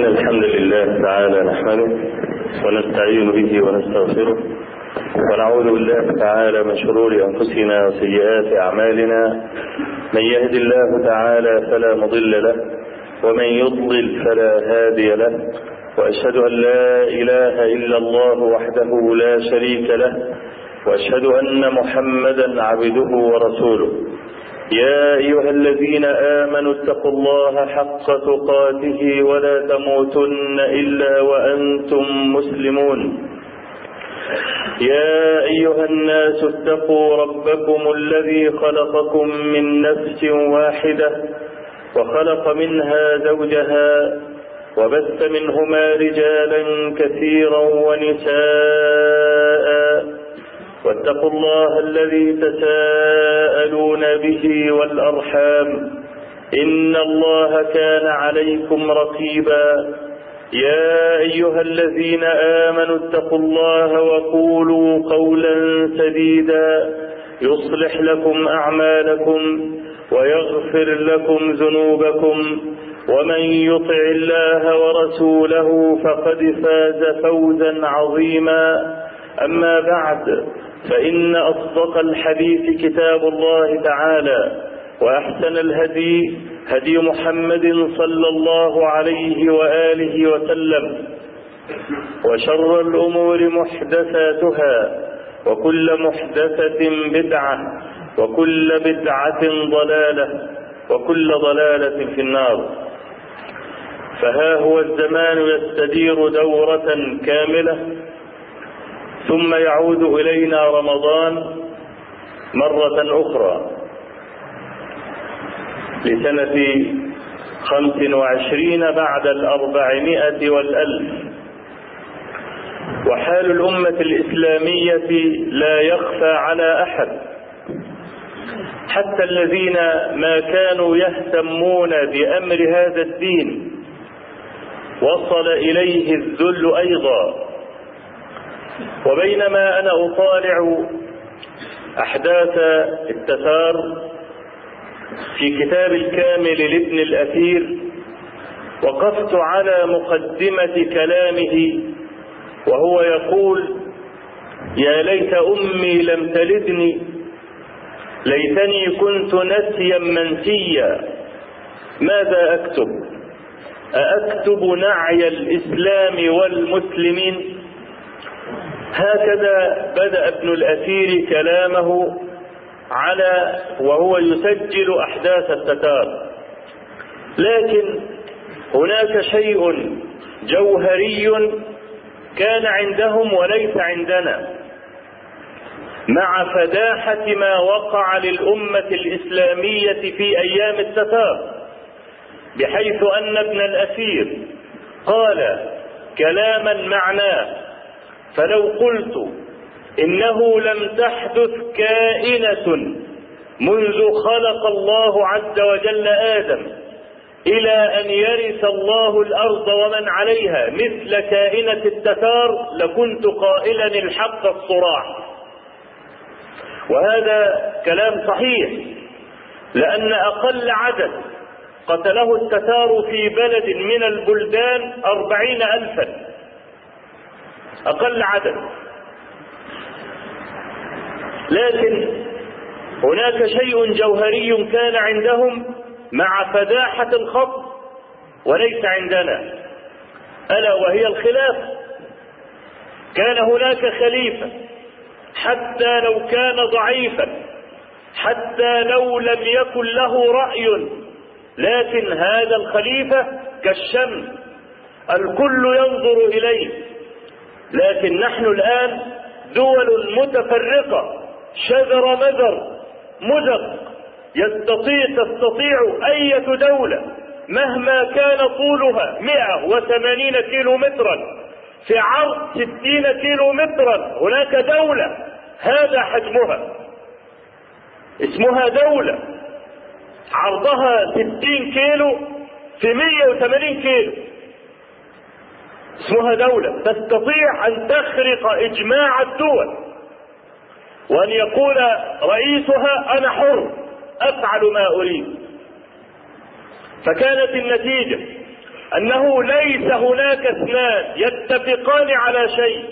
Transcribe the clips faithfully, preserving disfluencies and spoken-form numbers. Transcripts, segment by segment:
إن الحمد لله تعالى نحمده ونستعين به ونستغفره ونعوذ بالله تعالى من شرور أنفسنا وسيئات أعمالنا. من يهد الله تعالى فلا مضل له ومن يضلل فلا هادي له، وأشهد أن لا إله إلا الله وحده لا شريك له، وأشهد أن محمدا عبده ورسوله. يا أيها الذين آمنوا اتقوا الله حق تقاته ولا تموتن إلا وأنتم مسلمون. يا أيها الناس اتقوا ربكم الذي خلقكم من نفس واحدة وخلق منها زوجها وبث منهما رجالا كثيرا ونساء، واتقوا الله الذي تساءلون به والأرحام إن الله كان عليكم رقيبا. يا أيها الذين آمنوا اتقوا الله وقولوا قولا سديدا يصلح لكم أعمالكم ويغفر لكم ذنوبكم، ومن يطع الله ورسوله فقد فاز فوزا عظيما. أما بعد، فإن أصدق الحديث كتاب الله تعالى، وأحسن الهدي هدي محمد صلى الله عليه وآله وسلم، وشر الأمور محدثاتها، وكل محدثة بدعة، وكل بدعة ضلالة، وكل ضلالة في النار. فها هو الزمان يستدير دورة كاملة، ثم يعود إلينا رمضان مرة أخرى لسنة خمس وعشرين بعد الأربعمائة والألف. وحال الأمة الإسلامية لا يخفى على أحد، حتى الذين ما كانوا يهتمون بأمر هذا الدين وصل إليه الذل أيضا. وبينما أنا أطالع أحداث التتار في كتاب الكامل لابن الأثير، وقفت على مقدمة كلامه وهو يقول: يا ليت أمي لم تلدني، ليتني كنت نسيا منسيا، ماذا أكتب؟ أأكتب نعي الإسلام والمسلمين؟ هكذا بدأ ابن الأثير كلامه على وهو يسجل أحداث التتار. لكن هناك شيء جوهري كان عندهم وليس عندنا، مع فداحة ما وقع للأمة الإسلامية في أيام التتار، بحيث أن ابن الأثير قال كلاما معناه: فلو قلت إنه لم تحدث كائنة منذ خلق الله عز وجل آدم إلى أن يرث الله الأرض ومن عليها مثل كائنة التتار، لكنت قائلا الحق الصراح. وهذا كلام صحيح، لأن أقل عدد قتله التتار في بلد من البلدان أربعين ألفا، أقل عدد. لكن هناك شيء جوهري كان عندهم مع فداحة الخط وليس عندنا، ألا وهي الخلافة. كان هناك خليفة حتى لو كان ضعيفا، حتى لو لم يكن له رأي، لكن هذا الخليفة كالشمس الكل ينظر إليه. لكن نحن الآن دول متفرقة، شذر مذر مزق، يستطيع تستطيع أي دولة مهما كان طولها مئة وثمانين كيلو مترا في عرض ستين كيلو مترا، هناك دولة هذا حجمها، اسمها دولة عرضها ستين كيلو في مئة وثمانين كيلو، اسمها دولة تستطيع أن تخرق إجماع الدول، وأن يقول رئيسها أنا حر أفعل ما أريد. فكانت النتيجة أنه ليس هناك اثنان يتفقان على شيء،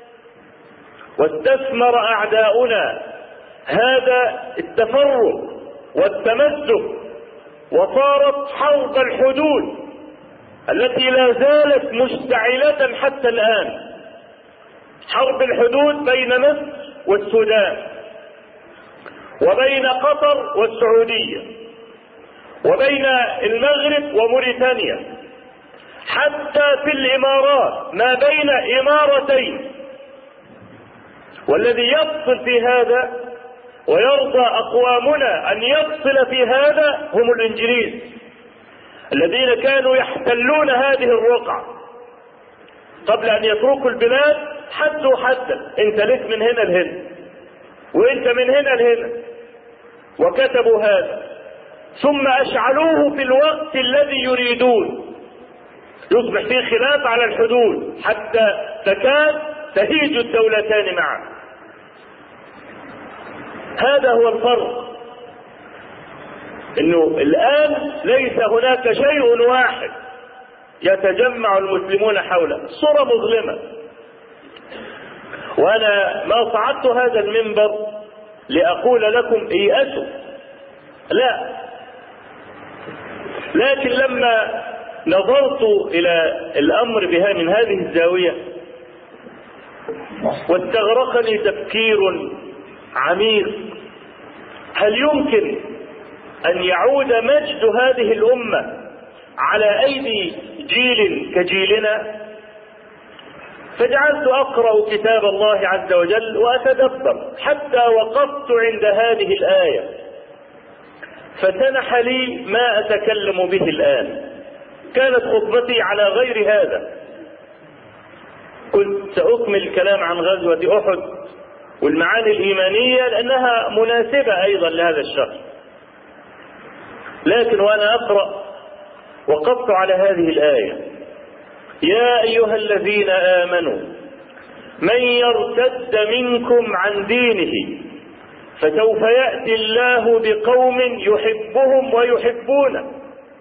واستثمر أعداؤنا هذا التفرق والتمزق، وصارت حرب الحدود التي لا زالت مشتعلة حتى الآن، حرب الحدود بين مصر والسودان، وبين قطر والسعودية، وبين المغرب وموريتانيا، حتى في الإمارات ما بين إمارتين. والذي يفصل في هذا ويرضى أقوامنا أن يفصل في هذا هم الإنجليز الذين كانوا يحتلون هذه الرقعة قبل أن يتركوا البلاد. حدوا حدا، انت لك من هنا لهنا وانت من هنا لهنا، وكتبوا هذا، ثم أشعلوه في الوقت الذي يريدون، يصبح فيه خلاف على الحدود حتى تكاد تهيج الدولتان معا. هذا هو الفرق، انه الآن ليس هناك شيء واحد يتجمع المسلمون حوله، صورة مظلمة. وانا ما صعدت هذا المنبر لأقول لكم ايأسوا، لا، لكن لما نظرت الى الامر بها من هذه الزاوية واستغرقني تفكير عميق، هل يمكن ان يعود مجد هذه الامة على ايدي جيل كجيلنا؟ فجعلت اقرأ كتاب الله عز وجل واتدبر حتى وقفت عند هذه الآية، فسنح لي ما اتكلم به الآن. كانت خطبتي على غير هذا، كنت سأكمل الكلام عن غزوة أحد والمعاني الإيمانية لأنها مناسبة أيضا لهذا الشهر، لكن وأنا أقرأ وقفت على هذه الآية: يا أيها الذين آمنوا من يرتد منكم عن دينه فسوف يأتي الله بقوم يحبهم ويحبونه،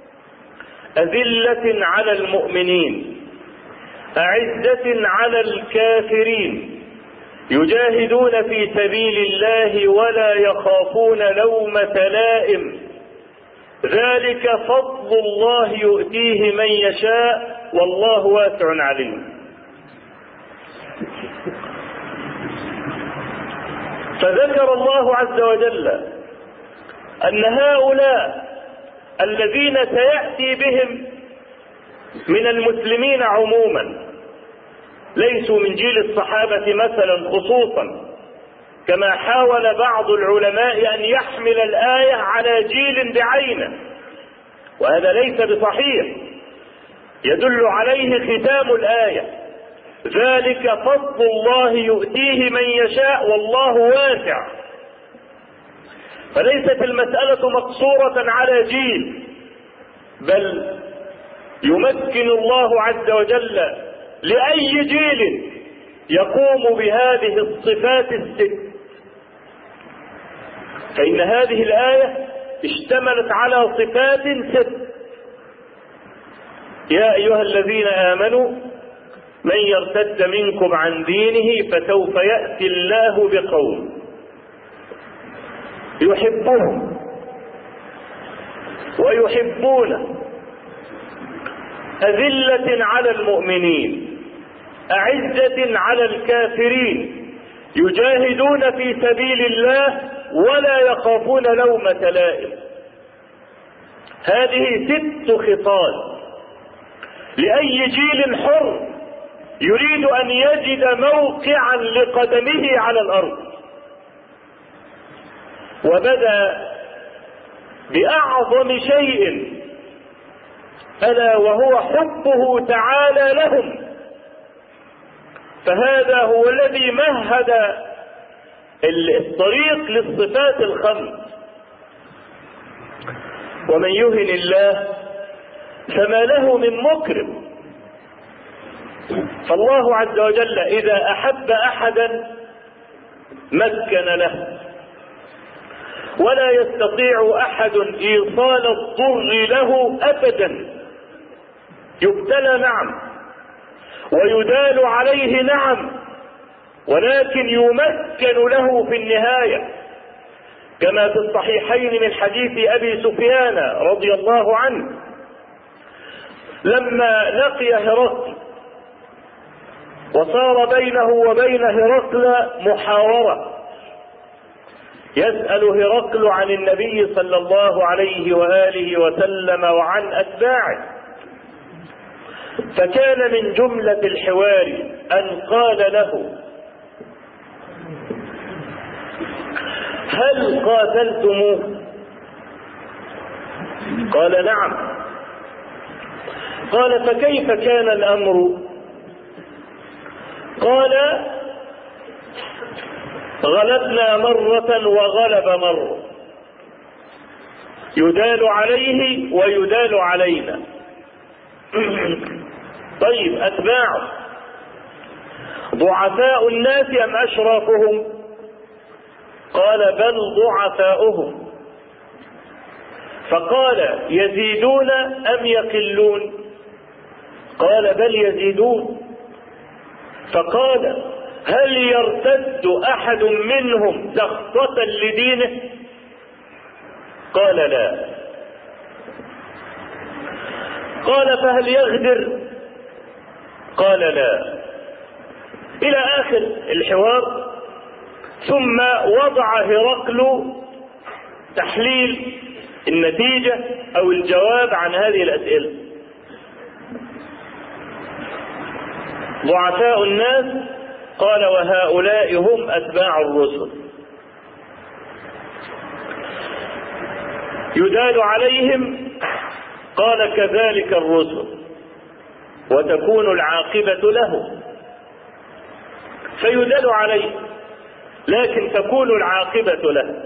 أذلة على المؤمنين أعزة على الكافرين يجاهدون في سبيل الله ولا يخافون لومة لائم، ذلك فضل الله يؤتيه من يشاء والله واسع عليم. فذكر الله عز وجل أن هؤلاء الذين سيأتي بهم من المسلمين عموما ليسوا من جيل الصحابة مثلا خصوصا، كما حاول بعض العلماء أن يحمل الآية على جيل بعينه، وهذا ليس بصحيح. يدل عليه ختام الآية: ذلك فضل الله يؤتيه من يشاء والله واسع. فليست المسألة مقصورة على جيل، بل يمكن الله عز وجل لأي جيل يقوم بهذه الصفات الست. فإن هذه الآية اشتملت على صفات ست: يا أيها الذين آمنوا من يرتد منكم عن دينه فسوف يأتي الله بقوم يحبهم ويحبونه، أذلة على المؤمنين أعزة على الكافرين يجاهدون في سبيل الله ولا يخافون لومة لائم. هذه ست خصال لأي جيل حر يريد أن يجد موقعا لقدمه على الأرض. وبدأ بأعظم شيء ألا وهو حبه تعالى لهم، فهذا هو الذي مهد الطريق للصفات الخمس. ومن يهن الله فما له من مكرم. فالله عز وجل إذا أحب أحدا مكن له، ولا يستطيع أحد إيصال الضر له أبدا. يبتلى نعم، ويدال عليه نعم، ولكن يمكن له في النهاية، كما في الصحيحين من حديث أبي سفيان رضي الله عنه لما لقي هرقل وصار بينه وبين هرقل محاورة، يسأل هرقل عن النبي صلى الله عليه وآله وسلم وعن أتباعه، فكان من جملة الحوار أن قال له: هل قاتلتموه؟ قال: نعم. قال: فكيف كان الأمر؟ قال: غلبنا مرة وغلب مرة، يدال عليه ويدال علينا. طيب أتباعه ضعفاء الناس أم أشرافهم؟ قال: بل ضعفاؤهم. فقال: يزيدون أم يقلون؟ قال: بل يزيدون. فقال: هل يرتد أحد منهم سخطة لدينه؟ قال: لا. قال: فهل يغدر؟ قال: لا. إلى آخر الحوار. ثم وضع هرقل تحليل النتيجة أو الجواب عن هذه الأسئلة. ضعفاء الناس، قال: وهؤلاء هم أتباع الرسل. يدال عليهم، قال: كذلك الرسل، وتكون العاقبة لهم. فيدال عليه لكن تكون العاقبة له.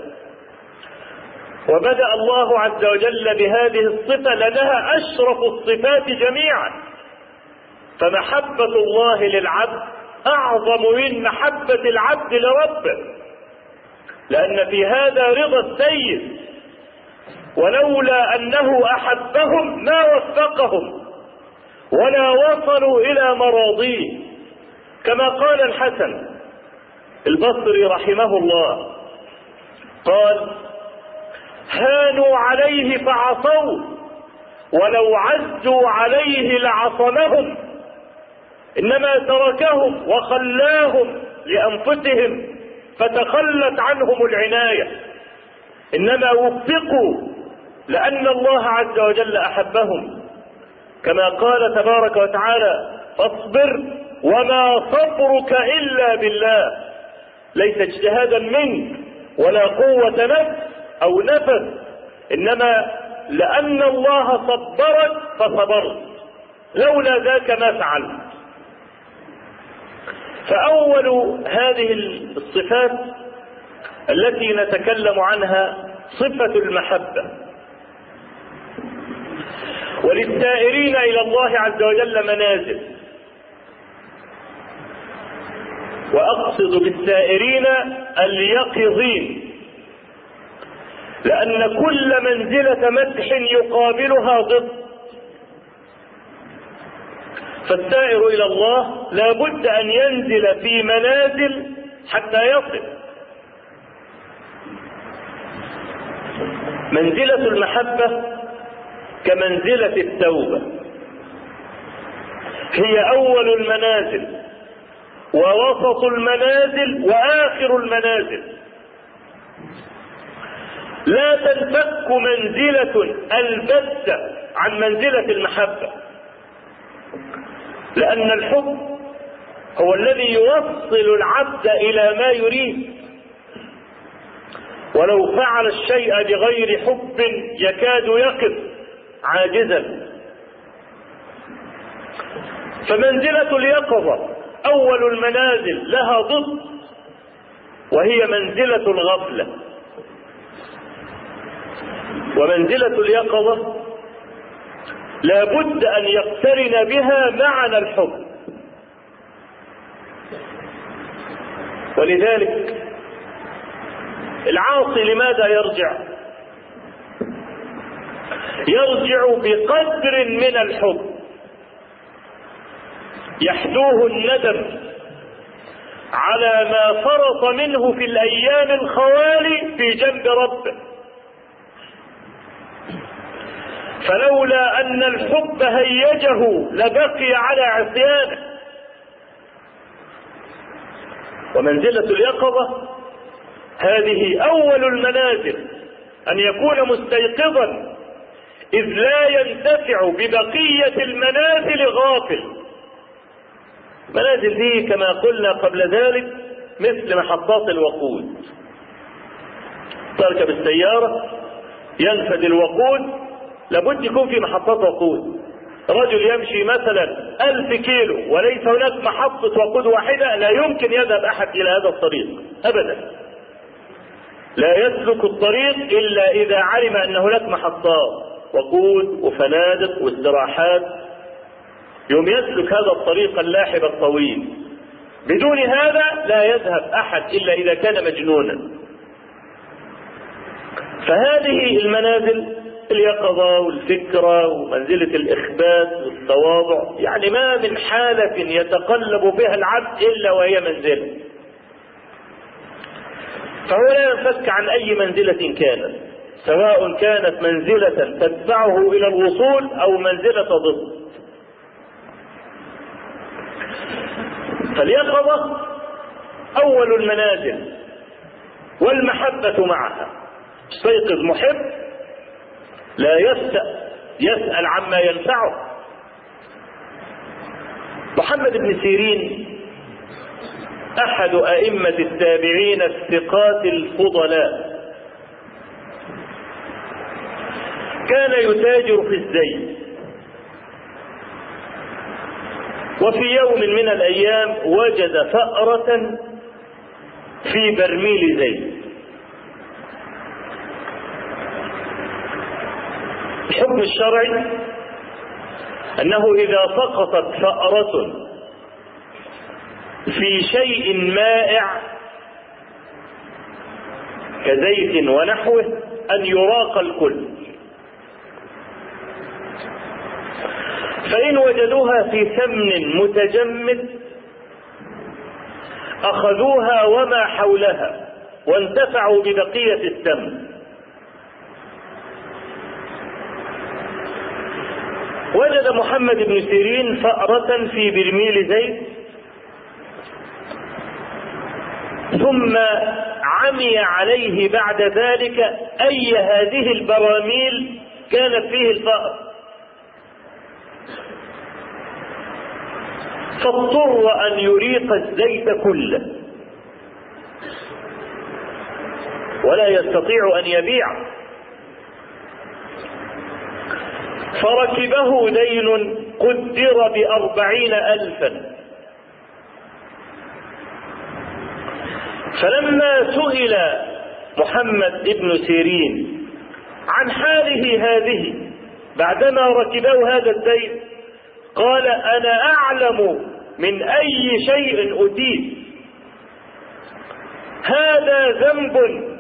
وبدأ الله عز وجل بهذه الصفة لأنها أشرف الصفات جميعا، فمحبة الله للعبد أعظم من محبة العبد لربه، لأن في هذا رضا السيد، ولولا أنه أحبهم ما وفقهم ولا وصلوا إلى مراضيه، كما قال الحسن البصري رحمه الله، قال: هانوا عليه فعصوا، ولو عزوا عليه لعصمهم، إنما تركهم وخلاهم لأنفسهم فتخلت عنهم العناية، إنما وفقوا لأن الله عز وجل أحبهم، كما قال تبارك وتعالى: فاصبر وما صبرك إلا بالله، ليس اجتهادا منك ولا قوة نفس أو نفس، إنما لأن الله صبرك فصبرت، لولا ذاك ما فعلت. فأول هذه الصفات التي نتكلم عنها صفة المحبة. وللسائرين إلى الله عز وجل منازل، وأقصد بالسائرين اليقظين، لأن كل منزلة مدح يقابلها ضد. فالسائر إلى الله لا بد أن ينزل في منازل حتى يصل. منزلة المحبة كمنزلة التوبة، هي أول المنازل ووسط المنازل وآخر المنازل. لا تنفك منزلة البتة عن منزلة المحبة، لأن الحب هو الذي يوصل العبد إلى ما يريد، ولو فعل الشيء بغير حب يكاد يقف عاجزا. فمنزلة اليقظة أول المنازل لها ضد، وهي منزلة الغفلة. ومنزلة اليقظة لا بد أن يقترن بها معنى الحب. ولذلك العاصي لماذا يرجع؟ يرجع بقدر من الحب، يحدوه الندم على ما فرط منه في الأيام الخوالي في جنب ربه، فلولا أن الحب هيجه لبقي على عصيانه. ومنزلة اليقظة هذه أول المنازل، أن يكون مستيقظا، إذ لا ينتفع ببقية المنازل غافل. المنازل دي كما قلنا قبل ذلك مثل محطات الوقود. تركب السيارة ينفد الوقود، لابد يكون في محطات وقود. رجل يمشي مثلا ألف كيلو وليس هناك محطة وقود واحدة، لا يمكن يذهب أحد إلى هذا الطريق أبدا. لا يسلك الطريق إلا إذا علم أن هناك محطات وقود وفنادق واستراحات، يوم يسلك هذا الطريق اللاحب الطويل. بدون هذا لا يذهب أحد إلا إذا كان مجنونا. فهذه المنازل، اليقظة والفكرة ومنزلة الإخبات والتواضع، يعني ما من حالة يتقلب بها العبد إلا وهي منزلة. فهو لا ينفك عن أي منزلة كانت، سواء كانت منزلة تدفعه إلى الوصول أو منزلة ضد. فاليقظة أول المنازل، والمحبة معها. استيقظ محب لا يسأل, يسأل عما ينفعه. محمد بن سيرين أحد أئمة التابعين الثقات الفضلاء، كان يتاجر في الزيت، وفي يوم من الأيام وجد فأرة في برميل زيت. الحكم الشرعي أنه إذا سقطت فأرة في شيء مائع كزيت ونحوه أن يراق الكل، فإن وجدوها في سمن متجمد أخذوها وما حولها وانتفعوا ببقية السمن. وجد محمد بن سيرين فأرة في برميل زيت، ثم عمي عليه بعد ذلك أي هذه البراميل كانت فيه الفأر، فاضطر أن يريق الزيت كله ولا يستطيع أن يبيع، فركبه دين قدر بأربعين ألفا. فلما سئل محمد بن سيرين عن حاله هذه بعدما ركبه هذا الدين، قال: أنا أعلم من أي شيء أتيت، هذا ذنب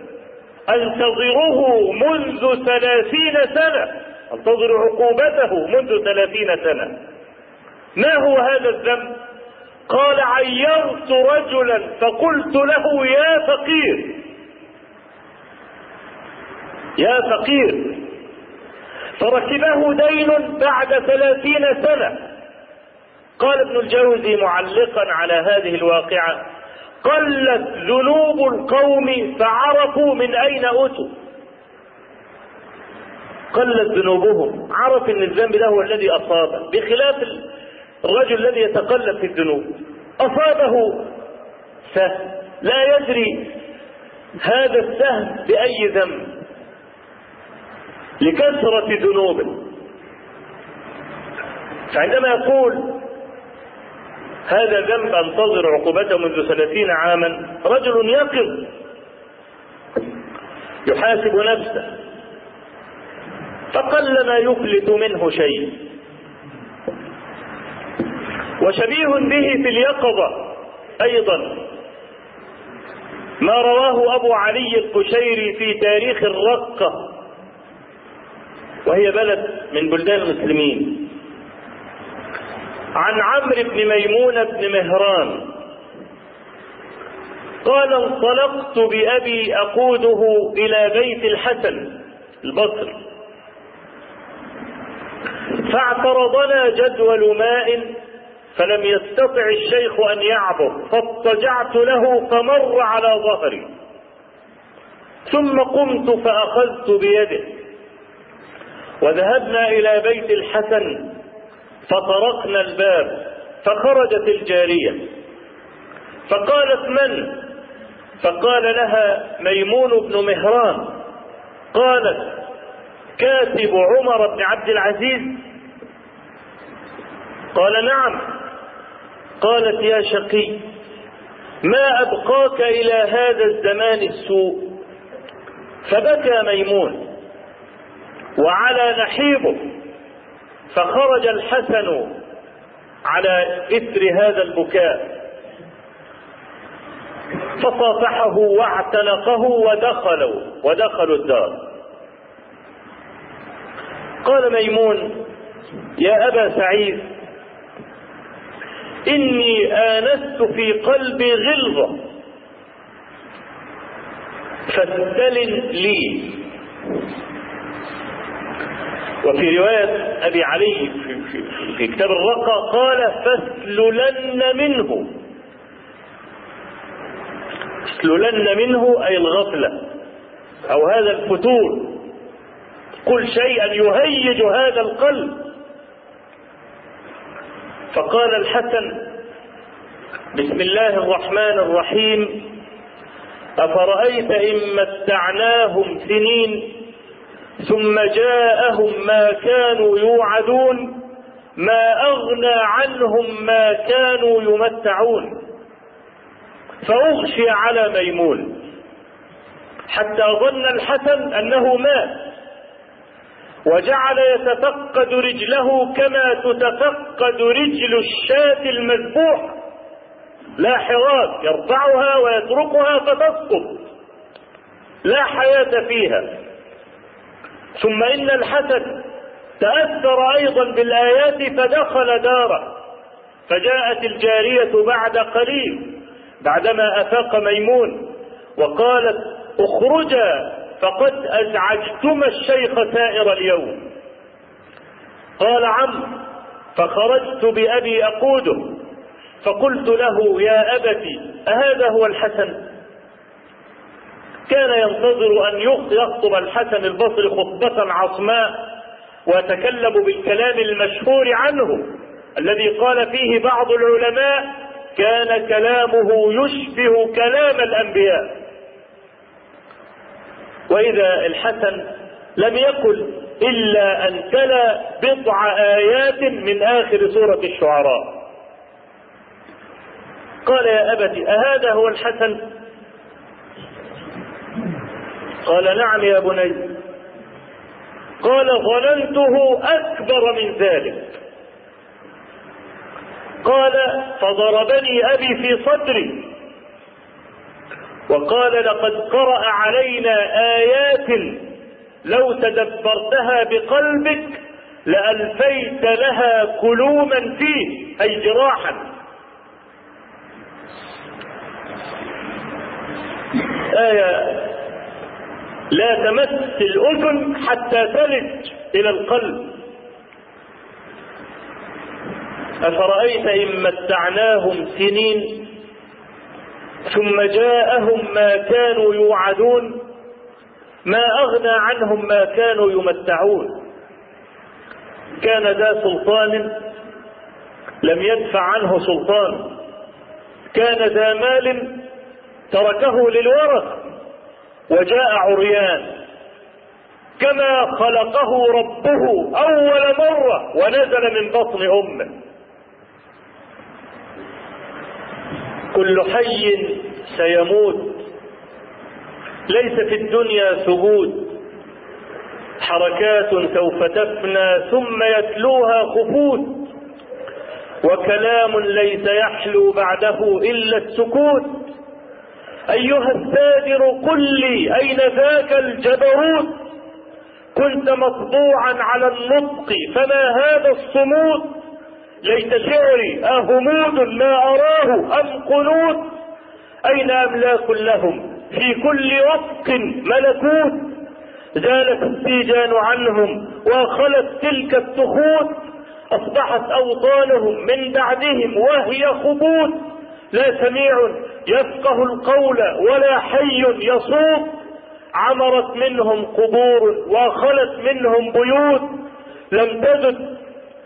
أنتظره منذ ثلاثين سنة، انتظر عقوبته منذ ثلاثين سنة. ما هو هذا الذنب؟ قال: عيرت رجلا فقلت له يا فقير يا فقير، فركبه دين بعد ثلاثين سنة. قال ابن الجوزي معلقا على هذه الواقعة: قلت ذنوب القوم فعرفوا من أين أتوا. قلت ذنوبهم، عرف ان الذنب ده هو الذي أصابه، بخلاف الرجل الذي يتقلب في الذنوب. أصابه سهم لا يدري هذا السهم بأي ذنب لكثرة ذنوبه. فعندما يقول هذا ذنب أنتظر عقوبته منذ ثلاثين عاما، رجل يقظ يحاسب نفسه، فقل ما يفلت منه شيء. وشبيه به في اليقظة أيضا ما رواه أبو علي القشيري في تاريخ الرقة، وهي بلد من بلدان المسلمين. عن عمرو بن ميمون بن مهران قال: انطلقت بأبي أقوده إلى بيت الحسن البصري، فاعترضنا جدول ماء فلم يستطع الشيخ أن يعبر، فاضطجعت له فمر على ظهري، ثم قمت فأخذت بيده وذهبنا إلى بيت الحسن، فطرقنا الباب فخرجت الجارية فقالت: من؟ فقال لها: ميمون بن مهران. قالت: كاتب عمر بن عبد العزيز؟ قال: نعم. قالت: يا شقي، ما أبقاك إلى هذا الزمان السوء. فبكى ميمون وعلى نحيبه، فخرج الحسن على إثر هذا البكاء فصافحه واعتنقه ودخلوا ودخلوا الدار. قال ميمون: يا أبا سعيد، إني آنست في قلبي غلظة فاستلن لي. وفي رواية أبي علي في, في, في كتاب الرقة قال: فاسللن منه. اسللن منه أي الغفلة أو هذا الفتور، قل شيئا يهيج هذا القلب. فقال الحسن: بسم الله الرحمن الرحيم، أفرأيت إن متعناهم سنين ثم جاءهم ما كانوا يوعدون ما أغنى عنهم ما كانوا يمتعون. فأغشي على ميمون حتى ظن الحسن أنه مات، وجعل يتفقد رجله كما تتفقد رجل الشاة المذبوح، لا حراك، يرفعها ويتركها فتسقط، لا حياة فيها. ثم إن الحسن تأثر أيضا بالآيات فدخل داره، فجاءت الجارية بعد قليل بعدما أفاق ميمون وقالت: اخرجا فقد أزعجتما الشيخ سائر اليوم. قال عمرو: فخرجت بأبي أقوده فقلت له: يا أبتي، أهذا هو الحسن؟ كان ينتظر أن يخطب الحسن البصري خطبة عصماء ويتكلم بالكلام المشهور عنه الذي قال فيه بعض العلماء: كان كلامه يشبه كلام الأنبياء. وإذا الحسن لم يقل إلا أن تلا بضع آيات من آخر سورة الشعراء. قال: يا أبتي، أهذا هو الحسن؟ قال: نعم يا بني. قال: ظننته أكبر من ذلك. قال: فضربني أبي في صدري وقال: لقد قرأ علينا آيات لو تدبرتها بقلبك لألفيت لها كلوما فيه، أي جراحا. آية لا تمس الأذن حتى تلج إلى القلب. أفرأيت إن متعناهم سنين ثم جاءهم ما كانوا يوعدون ما أغنى عنهم ما كانوا يمتعون. كان ذا سلطان لم يدفع عنه سلطان، كان ذا مال تركه للورث وجاء عريان، كما خلقه ربه أول مرة ونزل من بطن أمه. كل حي سيموت، ليس في الدنيا ثبوت، حركات سوف تفنى ثم يتلوها خفوت، وكلام ليس يحلو بعده إلا السكوت. أيها السادر قل لي أين ذاك الجبروت؟ كنت مطبوعا على النطق فما هذا الصمود؟ ليت شعري أهمود ما أراه أم قنوت، أين أملاك لهم في كل وفق ملكوت، زالت السيجان عنهم وخلت تلك التخوت، أصبحت أوطانهم من بعدهم وهي خبوت، لا سميع يفقه القول ولا حي يصوت، عمرت منهم قبور وخلت منهم بيوت، لم تزد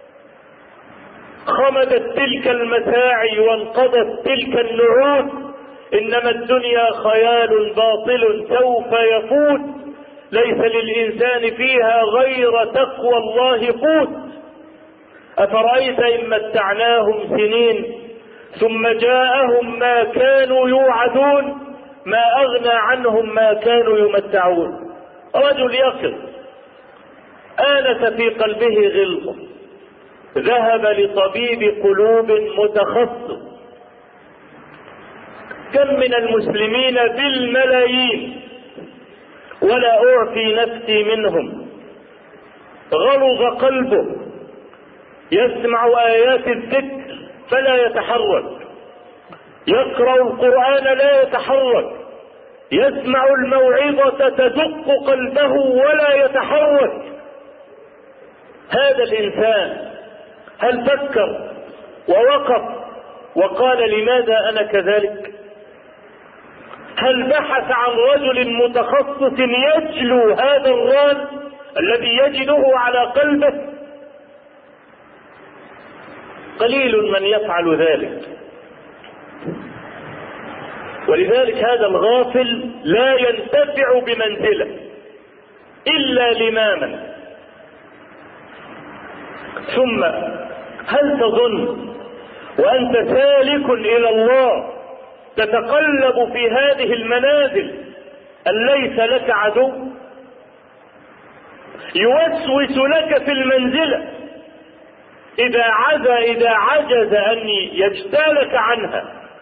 خمدت تلك المساعي وانقضت تلك النعود، إنما الدنيا خيال باطل سوف يفوت، ليس للإنسان فيها غير تقوى الله قوت. أفرأيت إن متعناهم سنين ثم جاءهم ما كانوا يوعدون، ما أغنى عنهم ما كانوا يمتعون. رجل يقظ آنس في قلبه غلظة، ذهب لطبيب قلوب متخصص. كم من المسلمين بالملايين ولا أعفي نفسي منهم، غلظ قلبه، يسمع آيات الذكر فلا يتحرك، يقرأ القرآن لا يتحرك، يسمع الموعظة تدق قلبه ولا يتحرك. هذا الإنسان هل فكر ووقف وقال لماذا أنا كذلك؟ هل بحث عن رجل متخصص يجلو هذا الران الذي يجده على قلبه؟ قليل من يفعل ذلك. ولذلك هذا الغافل لا ينتفع بمنزله إلا لماما. ثم هل تظن وأنت سالك إلى الله تتقلب في هذه المنازل أن ليس لك عدو يوسوس لك في المنزلة إذا عز إذا عجز أن يجتالك عنها،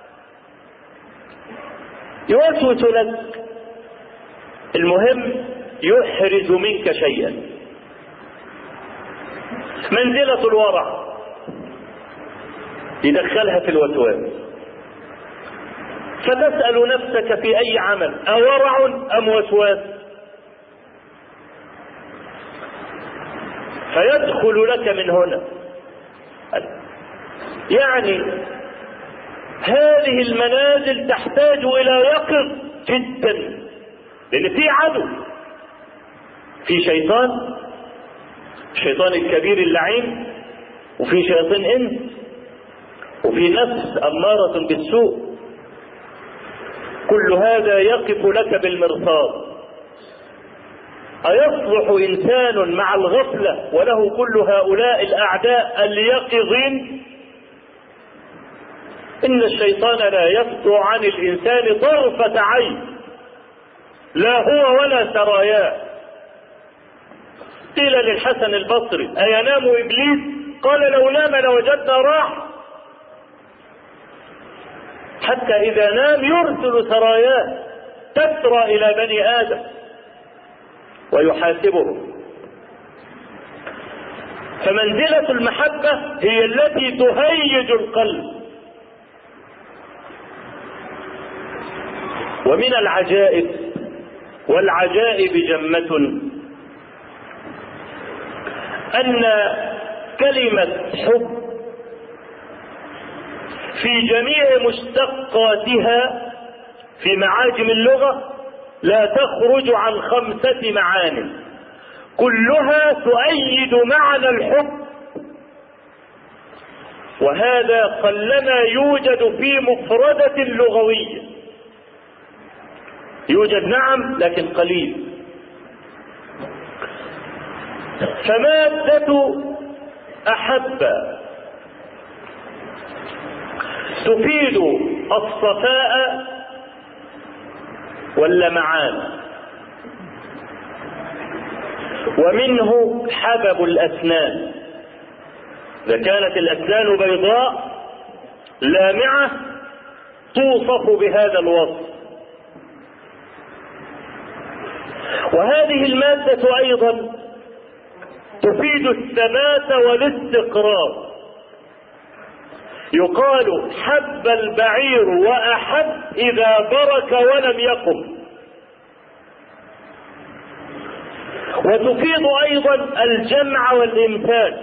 يوسوس لك، المهم يحرز منك شيئا. منزلة الورع يدخلها في الوسواس، فتسأل نفسك في أي عمل أورع أم وسواس؟ فيدخل لك من هنا. يعني هذه المنازل تحتاج إلى يقظ جدا، لأن في عدو، في شيطان، الشيطان الكبير اللعين، وفي شياطين إنس، وفي نفس أمارة بالسوء. كل هذا يقف لك بالمرصاد. أيصلح إنسان مع الغفلة وله كل هؤلاء الأعداء اليقظين؟ إن الشيطان لا يفتر عن الإنسان طرفة عين، لا هو ولا سراياه. قيل للحسن البصري أينام إبليس؟ قال لو نام لوجدنا راحة. حتى إذا نام يرسل سراياه تسرى إلى بني آدم ويحاسبهم. فمنزلة المحبة هي التي تهيج القلب. ومن العجائب، والعجائب جمة، أن كلمة حب في جميع مشتقاتها في معاجم اللغة لا تخرج عن خمسة معان كلها تؤيد معنى الحب، وهذا قلما يوجد في مفردة لغوية. يوجد نعم لكن قليل. فمادة أحب تفيد الصفاء واللمعان، ومنه حبب الأسنان. إذا كانت الأسنان بيضاء لامعة توصف بهذا الوصف. وهذه المادة أيضا تفيد الثبات والاستقرار. يقال حب البعير وأحب إذا برك ولم يقم. وتفيد أيضا الجمع والإمساك.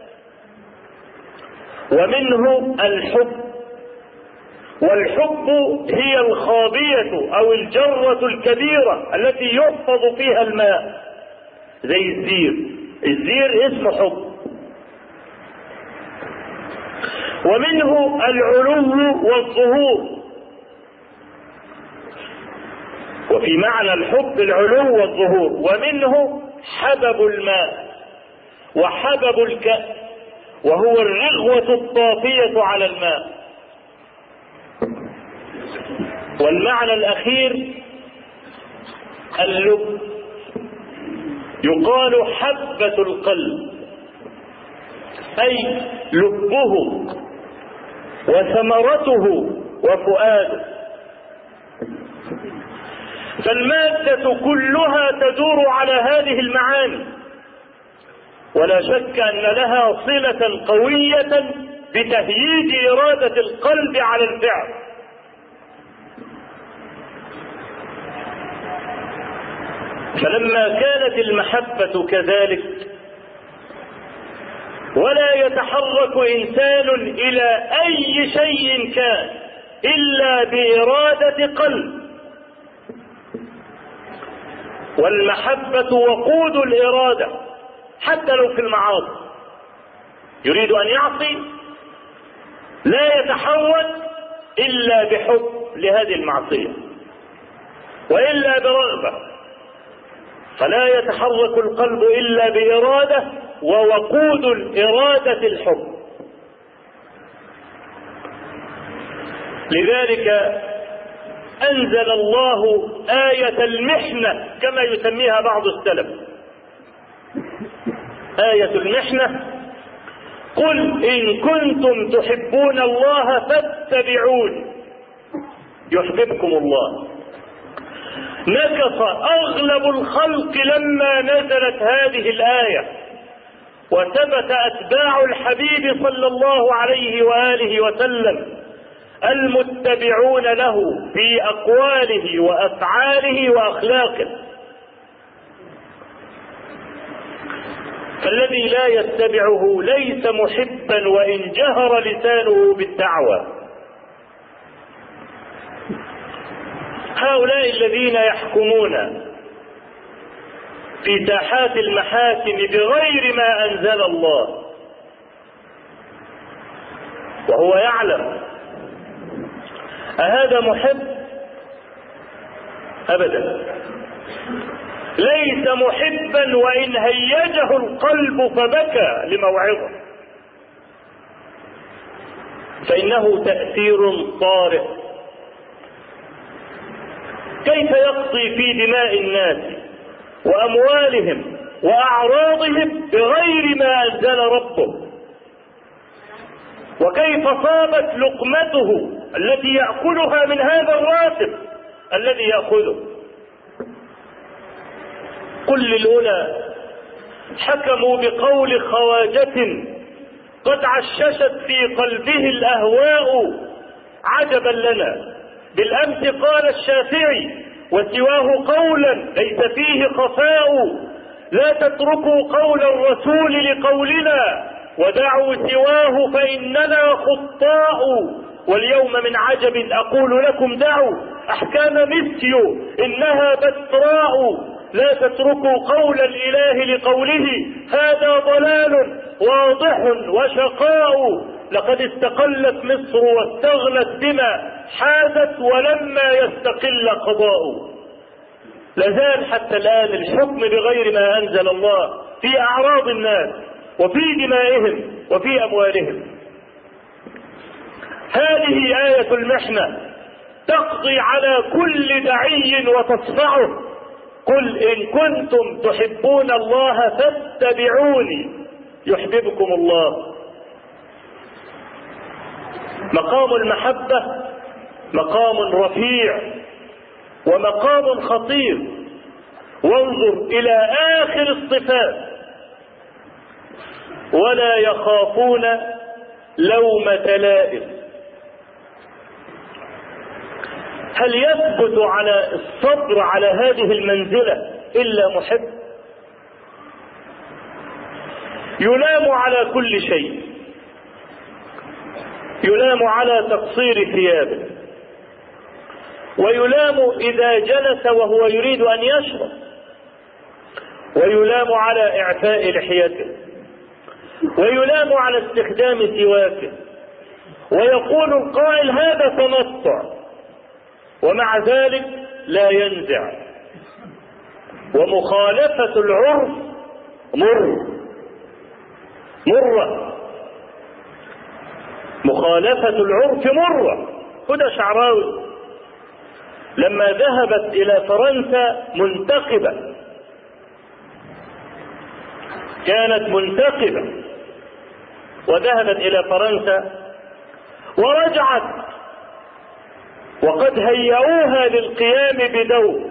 ومنه الحب، والحب هي الخابية أو الجرة الكبيرة التي يحفظ فيها الماء، زي الزير. الزير اسمه حب. ومنه العلو والظهور، وفي معنى الحب العلو والظهور. ومنه حبب الماء وحبب الكأس، وهو الرغوة الطافية على الماء. والمعنى الأخير اللب، يقال حبة القلب، أي لبه وثمرته وفؤاده. فالمادة كلها تدور على هذه المعاني، ولا شك أن لها صلة قوية بتهييج إرادة القلب على الفعل. فلما كانت المحبة كذلك، ولا يتحرك إنسان إلى أي شيء كان إلا بإرادة قلب، والمحبة وقود الإرادة حتى لو في المعاصي. يريد أن يعصي لا يتحرك إلا بحب لهذه المعصية، وإلا برغبة، فلا يتحرك القلب إلا بإرادة، ووقود الإرادة الحب. لذلك أنزل الله آية المحنة كما يسميها بعض السلف. آية المحنة: قل إن كنتم تحبون الله فاتبعوني يحببكم الله. نكص أغلب الخلق لما نزلت هذه الآية، وثبت أتباع الحبيب صلى الله عليه وآله وسلم المتبعون له في أقواله وأفعاله وأخلاقه. فالذي لا يتبعه ليس محبا وإن جهر لسانه بالدعوة. هؤلاء الذين يحكمون في ساحات المحاكم بغير ما أنزل الله وهو يعلم، أهذا محب؟ أبدا. ليس محبا وإن هيجه القلب فبكى لموعظة، فإنه تأثير طارئ. كيف يقضي في دماء الناس وأموالهم وأعراضهم بغير ما أنزل ربه؟ وكيف صابت لقمته التي يأكلها من هذا الراتب الذي يأخذه؟ كل الأولى حكموا بقول خواجة قد عششت في قلبه الأهواء عجبا لنا. بالأمس قال الشافعي وسواه قولا ليس فيه خفاء، لا تتركوا قول الرسول لقولنا ودعوا سواه فإننا خطاء. واليوم من عجب أقول لكم دعوا أحكام مسيو إنها بتراء. لا تتركوا قول الإله لقوله هذا ضلال واضح وشقاء. لقد استقلت مصر واستغنت بما حازت ولما يستقل قضاء. لازال حتى الآن الحكم بغير ما أنزل الله في أعراض الناس وفي دمائهم وفي أموالهم. هذه آية المحنة تقضي على كل دعي وتصفعه. قل إن كنتم تحبون الله فاتبعوني يحببكم الله. مقام المحبة مقام رفيع ومقام خطير. وانظر إلى آخر الصفات: ولا يخافون لومة لائم. هل يثبت على الصبر على هذه المنزلة إلا محب؟ يلام على كل شيء، يلام على تقصير ثيابه، ويلام إذا جلس وهو يريد أن يشرب، ويلام على إعفاء لحيته، ويلام على استخدام سواكه، ويقول القائل هذا تمتع، ومع ذلك لا ينزع. ومخالفة العرف مر مرة مخالفة العرف مرة. هدى شعراوي لما ذهبت إلى فرنسا منتقبة، كانت منتقبة وذهبت إلى فرنسا ورجعت وقد هيئوها للقيام بدور.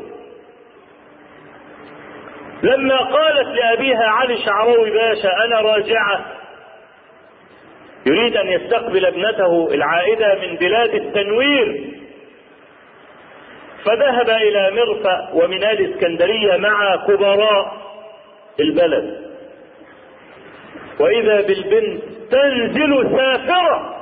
لما قالت لأبيها علي شعراوي باشا أنا راجعة، يريد أن يستقبل ابنته العائدة من بلاد التنوير، فذهب إلى مرفأ ومنال اسكندرية مع كبراء البلد، وإذا بالبنت تنزل سافرة.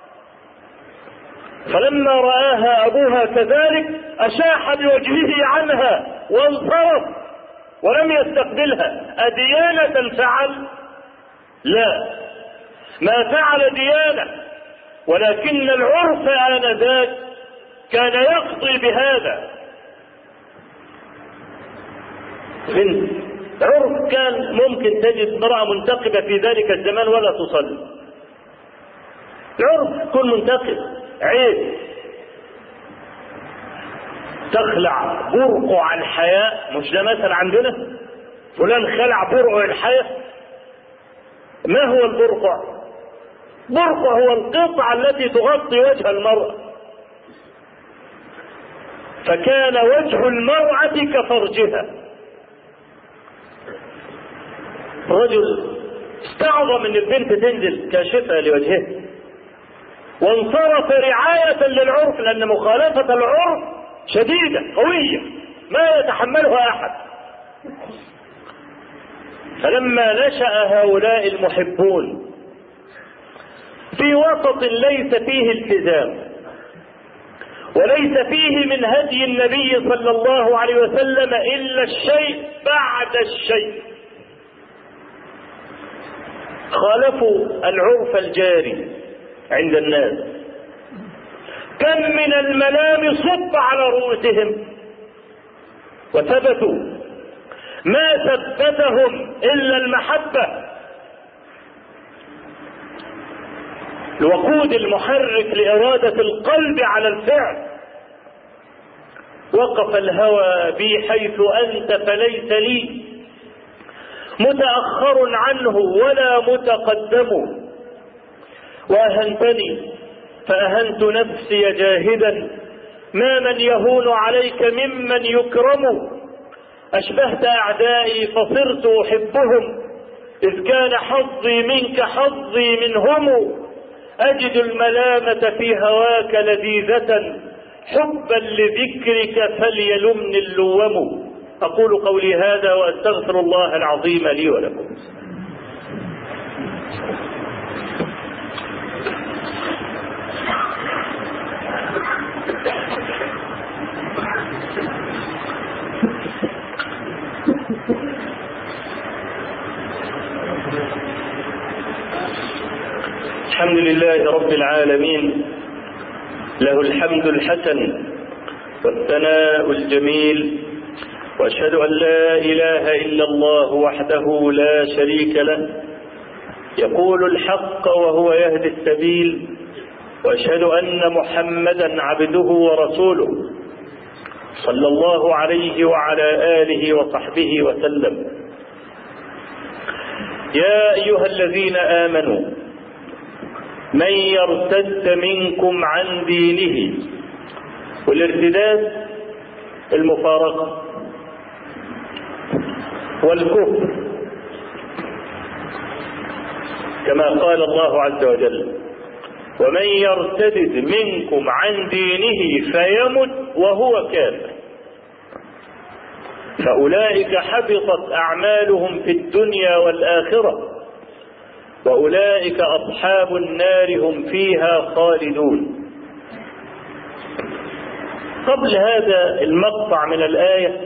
فلما رآها أبوها كذلك أشاح بوجهه عنها وانصرف ولم يستقبلها. أديانة فعل؟ لا، ما فعل ديانة، ولكن العرف آنذاك كان يقضي بهذا. بنت عرف كان ممكن تجد امرأة منتقبة في ذلك الزمان ولا تصلي. العرف كن منتقب عيب. تخلع برقع الحياء، مش ده مثل عندنا؟ فلان خلع برقع الحياء. ما هو البرقع؟ برقع هو القطعة التي تغطي وجه المرأة، فكان وجه المرأة كفرجها. رجل استعظم ان البنت تنزل كاشفة لوجهها، وانصرف رعاية للعرف، لأن مخالفة العرف شديدة قوية ما يتحملها أحد. فلما نشأ هؤلاء المحبون في وسط ليس فيه التزام وليس فيه من هدي النبي صلى الله عليه وسلم إلا الشيء بعد الشيء، خالفوا العرف الجاري عند الناس. كم من الملام صب على رؤوسهم وثبتوا، ما ثبتهم إلا المحبة. الوقود المحرك لإرادة القلب على الفعل. وقف الهوى بي حيث أنت فليس لي متأخر عنه ولا متقدم، وأهنتني فأهنت نفسي جاهدا، ما من يهون عليك ممن يكرم. أشبهت أعدائي فصرت أحبهم، إذ كان حظي منك حظي منهم. أجد الملامة في هواك لذيذة، حبا لذكرك فليلمني اللوم. أقول قولي هذا وأستغفر الله العظيم لي ولكم. الحمد لله رب العالمين، له الحمد الحسن والثناء الجميل، وأشهد أن لا إله إلا الله وحده لا شريك له، يقول الحق وهو يهدي السبيل، وأشهد أن محمدا عبده ورسوله صلى الله عليه وعلى آله وصحبه وسلم. يا أيها الذين آمنوا من يرتد منكم عن دينه، والارتداد المفارقة والكفر، كما قال الله عز وجل ومن يرتد منكم عن دينه فيمت وهو كافر فأولئك حبطت أعمالهم في الدنيا والآخرة وأولئك أصحاب النار هم فيها خالدون. قبل هذا المقطع من الآية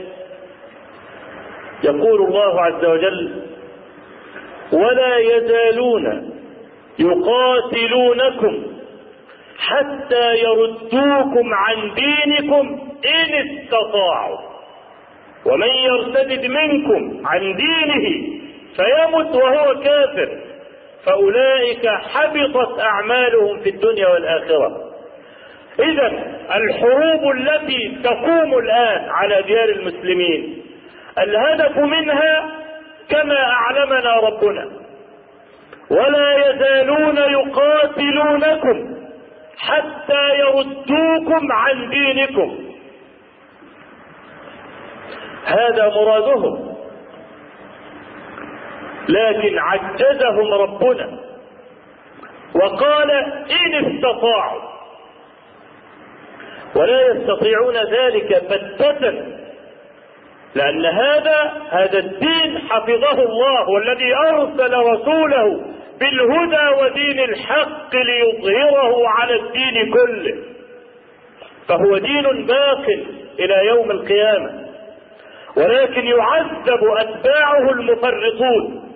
يقول الله عز وجل: ولا يزالون يقاتلونكم حتى يردوكم عن دينكم إن استطاعوا ومن يرتد منكم عن دينه فيمت وهو كافر فأولئك حبطت أعمالهم في الدنيا والآخرة. إذن الحروب التي تقوم الآن على ديار المسلمين الهدف منها كما أعلمنا ربنا: ولا يزالون يقاتلونكم حتى يردوكم عن دينكم. هذا مرادهم، لكن عجزهم ربنا وقال: إن استطاعوا، ولا يستطيعون ذلك بتة، لأن هذا هذا الدين حفظه الله والذي أرسل رسوله بالهدى ودين الحق ليظهره على الدين كله، فهو دين باق إلى يوم القيامة، ولكن يعذب أتباعه المفرطون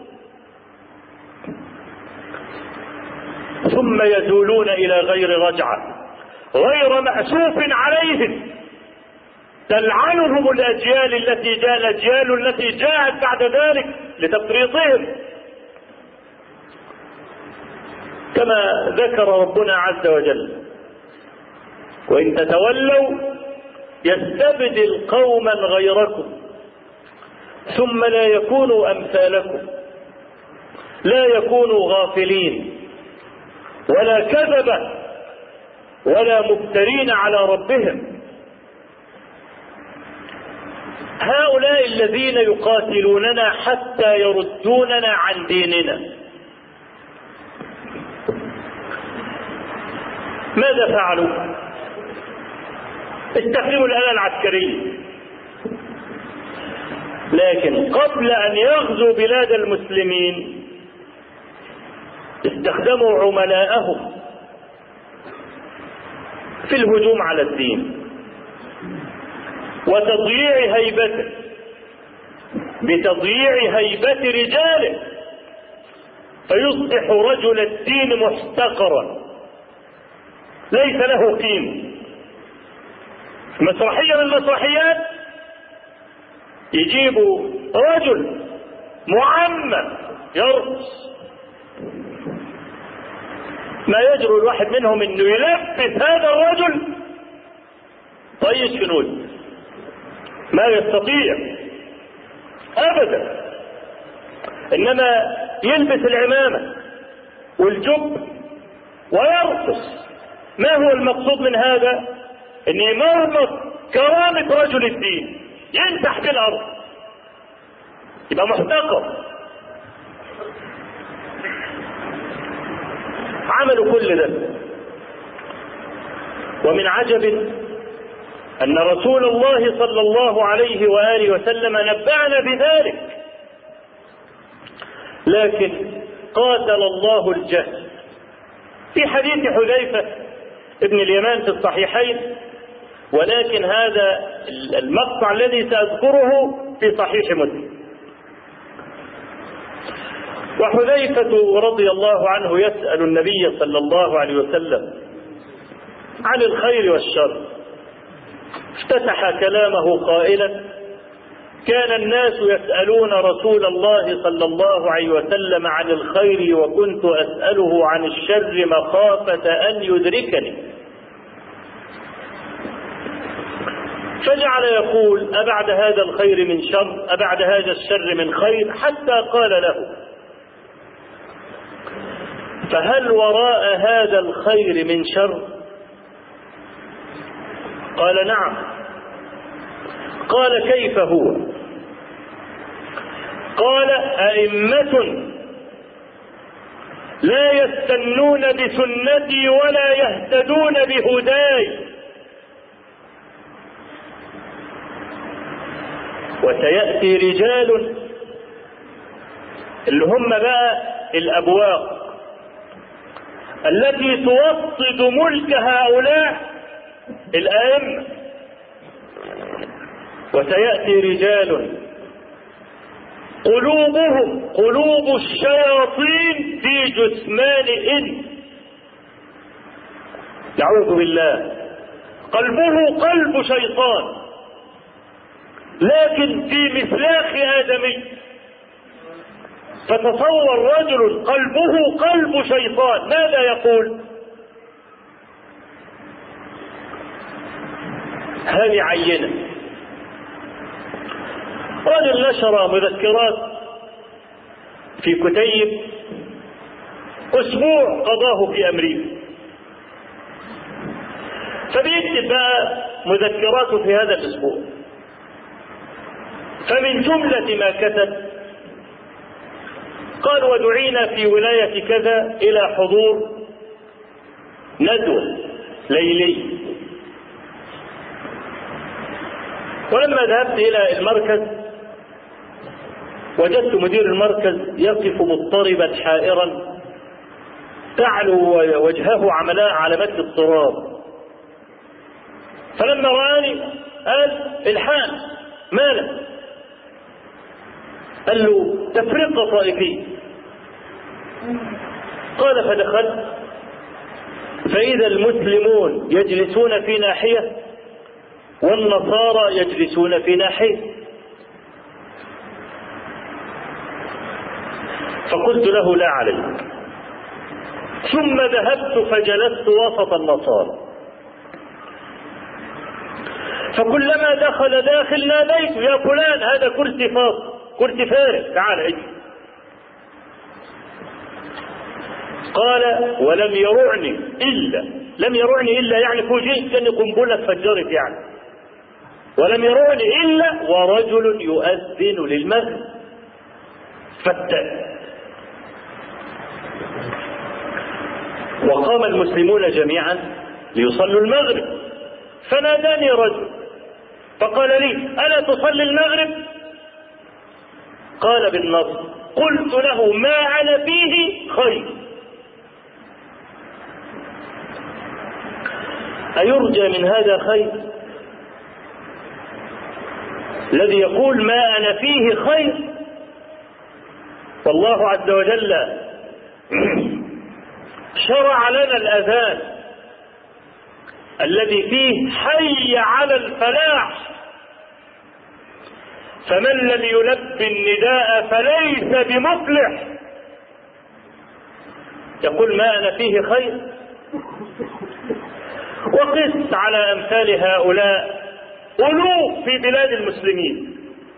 ثم يزولون إلى غير رجعة غير مأسوف عليهم، تلعنهم الأجيال التي جاء الأجيال التي جاءت بعد ذلك لتفريطهم، كما ذكر ربنا عز وجل: وإن تتولوا يستبدل قوما غيركم ثم لا يكونوا أمثالكم لا يكونوا غافلين ولا كذبة ولا مفترين على ربهم. هؤلاء الذين يقاتلوننا حتى يردوننا عن ديننا ماذا فعلوا؟ استخدموا الآلة العسكرية، لكن قبل أن يغزوا بلاد المسلمين استخدموا عملاءهم في الهجوم على الدين وتضييع هيبته، بتضييع هيبة رجاله فيصبح رجل الدين محتقرا ليس له قيمة. مسرحية من المسرحيات يجيبوا رجل معمم يرقص، ما يجرؤ الواحد منهم انه يلبس هذا الرجل طي شنود، ما يستطيع ابدا، انما يلبس العمامة والجب ويرقص. ما هو المقصود من هذا؟ ان يمرمط كرامة رجل الدين، ينزح في الارض، يبقى محتقر. عملوا كل ده، ومن عجب ان رسول الله صلى الله عليه وآله وسلم نبأنا بذلك، لكن قاتل الله الجهل. في حديث حذيفة ابن اليمان في الصحيحين، ولكن هذا المقطع الذي سأذكره في صحيح مسلم. وحذيفة رضي الله عنه يسأل النبي صلى الله عليه وسلم عن الخير والشر، افتتح كلامه قائلا: كان الناس يسألون رسول الله صلى الله عليه وسلم عن الخير وكنت أسأله عن الشر مخافة أن يدركني، فجعل يقول: أبعد هذا الخير من شر؟ أبعد هذا الشر من خير؟ حتى قال له: فهل وراء هذا الخير من شر؟ قال: نعم. قال: كيف هو؟ قال: أئمة لا يستنون بسنتي ولا يهتدون بهداي. وسيأتي رجال اللي هم بقى الأبواق التي توطد ملك هؤلاء الأئمة. وسيأتي رجال قلوبهم قلوب الشياطين في جثمان إنس، نعوذ بالله، قلبه قلب شيطان لكن في مسلاخ آدمي. فتصور رجل قلبه قلب شيطان ماذا يقول؟ هذه عينة. رجل نشر مذكرات في كتيب أسبوع قضاه في أمريكا، فبيكتب بقى مذكراته في هذا الأسبوع. فمن جملة ما كتب قال: ودعينا في ولاية كذا إلى حضور ندوة ليلي، ولما ذهبت إلى المركز وجدت مدير المركز يقف مضطربا حائرا تعلو وجهه عملاء علامات اضطراب. فلما رآني قال: الحان مالك؟ قال له: تفرقة طائفية. قال: فدخلت فإذا المسلمون يجلسون في ناحية والنصارى يجلسون في ناحية. فقلت له: لا عليك. ثم ذهبت فجلست وسط النصارى، فكلما دخل داخل ناديت: يا فلان هذا كرسي فاضي، كرسي فارغ، تعال اجي. قال: ولم يرعني إلا لم يرعني إلا يعني فوجئت كأن قنبلة فجرت يعني، ولم يرعني إلا ورجل يؤذن للمغرب فتان. وقام المسلمون جميعا ليصلوا المغرب، فناداني رجل فقال لي: ألا تصلي المغرب؟ قال بالنص. قلت له: ما أنا فيه خير. أيرجى من هذا خير؟ الذي يقول ما أنا فيه خير. والله عز وجل شرع لنا الأذان الذي فيه حي على الفلاح، فمن لم يلبي النداء فليس بمفلح. يقول ما أنا فيه خير. وقس على أمثال هؤلاء ألوف في بلاد المسلمين،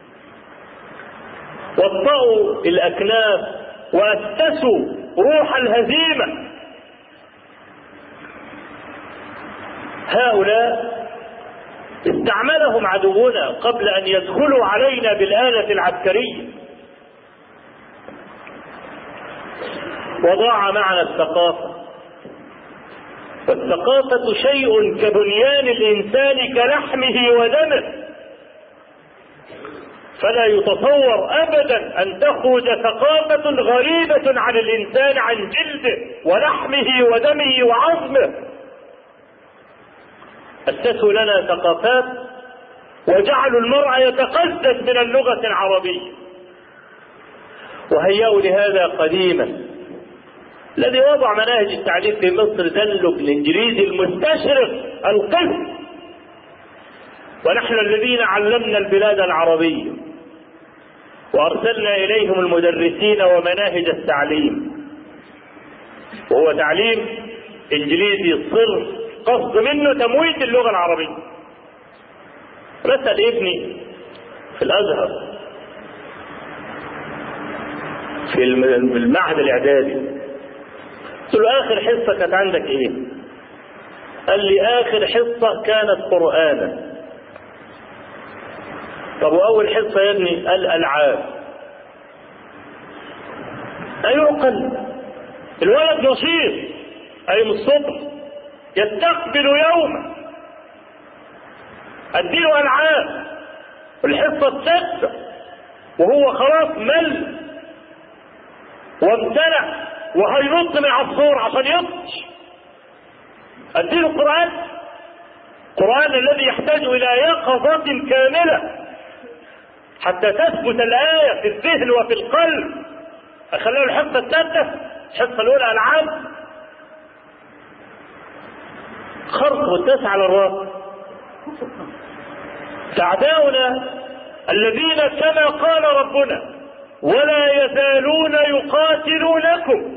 وطأوا الأكناف وأسسوا روح الهزيمة. هؤلاء استعملهم عدونا قبل أن يدخلوا علينا بالآلة العسكرية، وضاع معنا الثقافة. والثقافة شيء كبنيان الإنسان كلحمه ودمه، فلا يتصور أبدا أن تخرج ثقافة غريبة عن الإنسان، عن جلده ولحمه ودمه وعظمه. أسسوا لنا ثقافات وجعلوا المرء يتقزز من اللغة العربية، وهيئوا لهذا قديما. الذي وضع مناهج التعليم في مصر دلوا بالإنجليزي المستشرق القس، ونحن الذين علمنا البلاد العربية وأرسلنا إليهم المدرسين ومناهج التعليم، وهو تعليم إنجليزي صرف، قصد منه تمويت اللغة العربية. رسل ابني في الأزهر في المعهد الإعدادي، قلت له: آخر حصة كانت عندك إيه؟ قال لي: آخر حصة كانت قرآنا. طب وأول حصة يا ابني؟ قال: ألعاب. أيعقل؟ الولد نشيط أي من الصبح يستقبل يوما، اديله ألعاب الحصة السادسة وهو خلاص مل وامتلأ وهينط من عصفور عشان يطش، اديله القرآن، القرآن الذي يحتاج إلى يقظة كاملة حتى تثبت الآية في الذهن وفي القلب. أخليه الحصة السادسة، الحصة الأولى ألعاب، خرق والداس على الراس. أعداؤنا الذين كما قال ربنا ولا يزالون يقاتلونكم،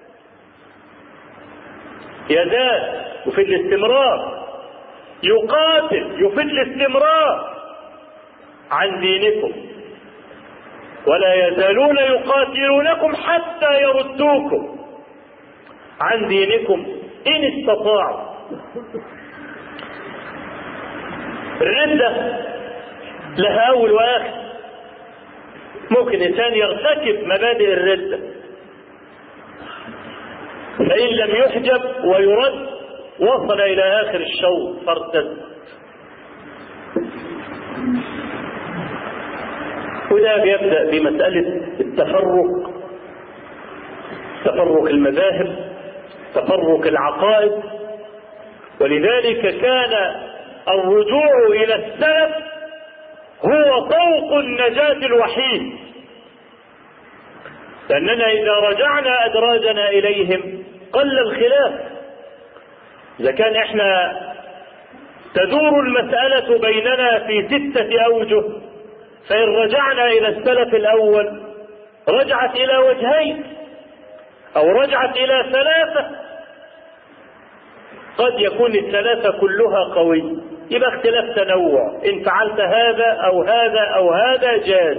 يزال يفيد الاستمرار، يقاتل يفيد الاستمرار عن دينكم، ولا يزالون يقاتلونكم حتى يردوكم عن دينكم إن استطاعوا. الردة لها أول وآخر، ممكن إنسان يرتكب مبادئ الردة فإن لم يحجب ويرد وصل إلى آخر الشوط فارتد. وده بيبدأ بمسألة التفرق، تفرق المذاهب، تفرق العقائد. ولذلك كان الرجوع إلى السلف هو طوق النجاة الوحيد، لأننا إذا رجعنا أدراجنا إليهم قل الخلاف. إذا كان إحنا تدور المسألة بيننا في ستة أوجه، فإن رجعنا إلى السلف الأول رجعت إلى وجهين أو رجعت إلى ثلاثة، قد يكون الثلاثة كلها قوي، يبقى اختلاف تنوع، إن فعلت هذا أو هذا أو هذا جاز.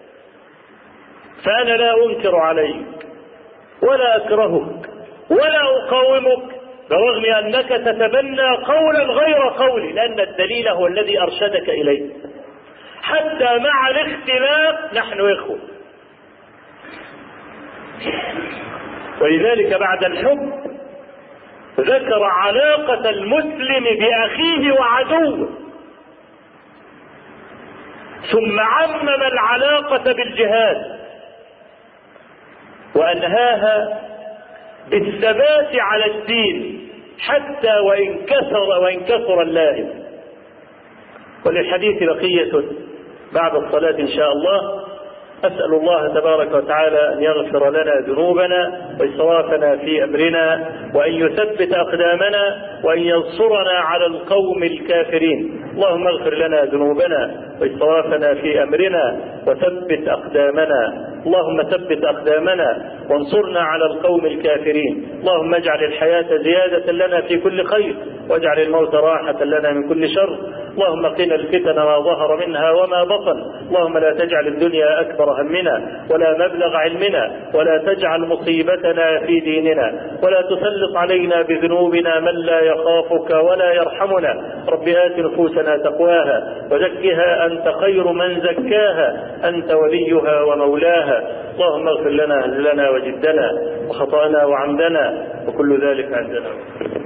فأنا لا أنكر عليك ولا أكرهك ولا أقاومك برغم أنك تتبنى قولا غير قولي، لأن الدليل هو الذي أرشدك إليه. حتى مع الاختلاف نحن إخوة. ولذلك بعد الحب ذكر علاقة المسلم بأخيه وعدوه، ثم عمم العلاقة بالجهاد وأنهاها بالثبات على الدين حتى وإن كثر وإن كثر اللائم. وللحديث بقية بعد الصلاة إن شاء الله. أسأل الله تبارك وتعالى أن يغفر لنا ذنوبنا وإسرافنا في أمرنا، وأن يثبت أقدامنا، وأن ينصرنا على القوم الكافرين. اللهم اغفر لنا ذنوبنا وإسرافنا في أمرنا وثبت أقدامنا. اللهم ثبت أقدامنا وانصرنا على القوم الكافرين. اللهم اجعل الحياة زيادة لنا في كل خير، واجعل الموت راحة لنا من كل شر. اللهم قنا الفتن ما ظهر منها وما بطن. اللهم لا تجعل الدنيا أكبر همنا ولا مبلغ علمنا، ولا تجعل مصيبتنا في ديننا، ولا تسلط علينا بذنوبنا من لا يخافك ولا يرحمنا. رب آت نفوسنا تقواها وزكها أنت خير من زكاها، أنت وليها ومولاها. اللهم اغفر لنا هزلنا وجدنا وخطأنا وعمدنا وكل ذلك عندنا.